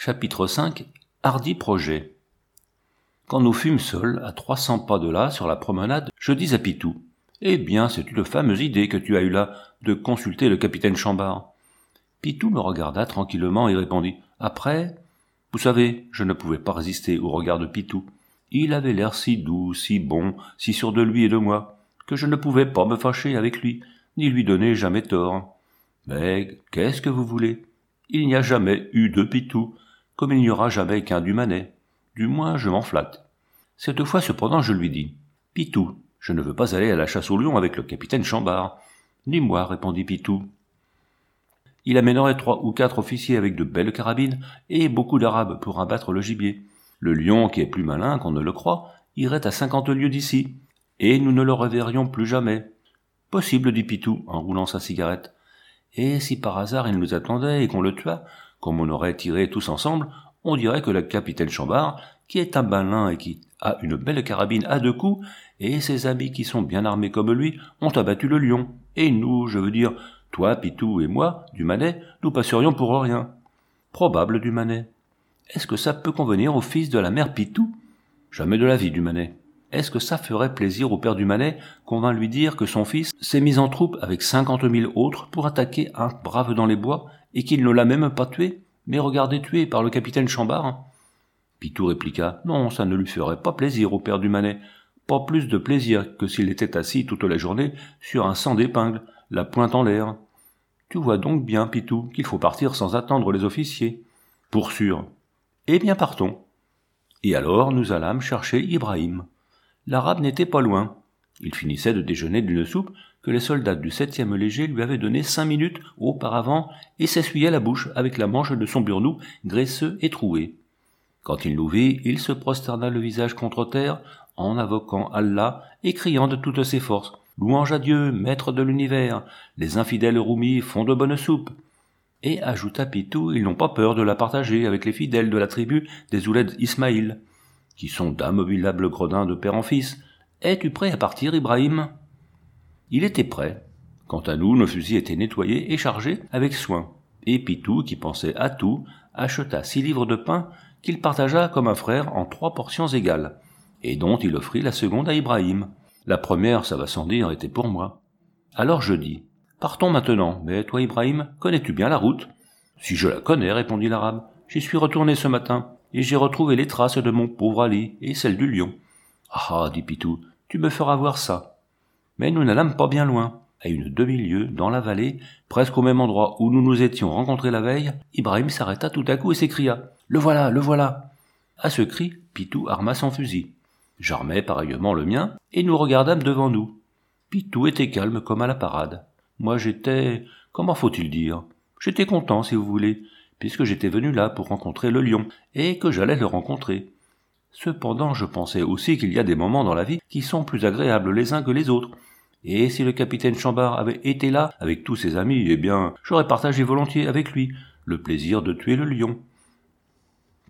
Chapitre 5 Hardi projet. Quand nous fûmes seuls, à 300 pas de là, sur la promenade, je dis à Pitou : « Eh bien, c'est une fameuse idée que tu as eue là, de consulter le capitaine Chambard. » Pitou me regarda tranquillement et répondit : « Après ? » Vous savez, je ne pouvais pas résister au regard de Pitou. Il avait l'air si doux, si bon, si sûr de lui et de moi, que je ne pouvais pas me fâcher avec lui, ni lui donner jamais tort. Mais qu'est-ce que vous voulez ? Il n'y a jamais eu de Pitou, comme il n'y aura jamais qu'un Dumanet. Du moins, je m'en flatte. Cette fois, cependant, je lui dis : « Pitou, je ne veux pas aller à la chasse au lion avec le capitaine Chambard. »« Ni moi, répondit Pitou. Il amènerait 3 ou 4 officiers avec de belles carabines et beaucoup d'Arabes pour abattre le gibier. Le lion, qui est plus malin qu'on ne le croit, irait à 50 lieues d'ici, et nous ne le reverrions plus jamais. »« Possible, dit Pitou, en roulant sa cigarette. Et si par hasard il nous attendait et qu'on le tua, comme on aurait tiré tous ensemble, on dirait que le capitaine Chambard, qui est un malin et qui a une belle carabine à 2 coups, et ses amis qui sont bien armés comme lui, ont abattu le lion. Et nous, je veux dire, toi, Pitou et moi, Dumanet, nous passerions pour rien. »« Probable, Dumanet. Est-ce que ça peut convenir au fils de la mère Pitou ? » ?»« Jamais de la vie, Dumanet. Est-ce que ça ferait plaisir au père Dumanet qu'on vint lui dire que son fils s'est mis en troupe avec 50 000 autres pour attaquer un brave dans les bois et qu'il ne l'a même pas tué, mais regardé tué par le capitaine Chambard ? » Pitou répliqua : « Non, ça ne lui ferait pas plaisir au père Dumanet. Pas plus de plaisir que s'il était assis toute la journée sur un cent d'épingle, la pointe en l'air. Tu vois donc bien, Pitou, qu'il faut partir sans attendre les officiers. »« Pour sûr. »« Eh bien, partons. » Et alors nous allâmes chercher Ibrahim. L'Arabe n'était pas loin. Il finissait de déjeuner d'une soupe que les soldats du 7e léger lui avaient donnée 5 minutes auparavant et s'essuyait la bouche avec la manche de son burnous graisseux et troué. Quand il nous vit, il se prosterna le visage contre terre en invoquant Allah et criant de toutes ses forces : « Louange à Dieu, maître de l'univers, les infidèles roumis font de bonne soupe. » Et ajouta Pitou, ils n'ont pas peur de la partager avec les fidèles de la tribu des Ouled Ismaïl, qui sont d'immobilables gredins de père en fils. Es-tu prêt à partir, Ibrahim ? Il était prêt. Quant à nous, nos fusils étaient nettoyés et chargés avec soin. Et Pitou, qui pensait à tout, acheta 6 livres de pain qu'il partagea comme un frère en 3 portions égales, et dont il offrit la seconde à Ibrahim. La première, ça va sans dire, était pour moi. Alors je dis : « Partons maintenant, mais toi, Ibrahim, connais-tu bien la route ? » ?»« Si je la connais, répondit l'Arabe. J'y suis retourné ce matin, et j'ai retrouvé les traces de mon pauvre Ali et celles du lion. »« Ah, dit Pitou, tu me feras voir ça. » Mais nous n'allâmes pas bien loin. À une demi-lieue, dans la vallée, presque au même endroit où nous nous étions rencontrés la veille, Ibrahim s'arrêta tout à coup et s'écria : « Le voilà, le voilà !» À ce cri, Pitou arma son fusil. J'armai pareillement le mien, et nous regardâmes devant nous. Pitou était calme comme à la parade. Moi j'étais... comment faut-il dire ? J'étais content, si vous voulez, puisque j'étais venu là pour rencontrer le lion, et que j'allais le rencontrer. Cependant, je pensais aussi qu'il y a des moments dans la vie qui sont plus agréables les uns que les autres. Et si le capitaine Chambard avait été là, avec tous ses amis, eh bien, j'aurais partagé volontiers avec lui le plaisir de tuer le lion.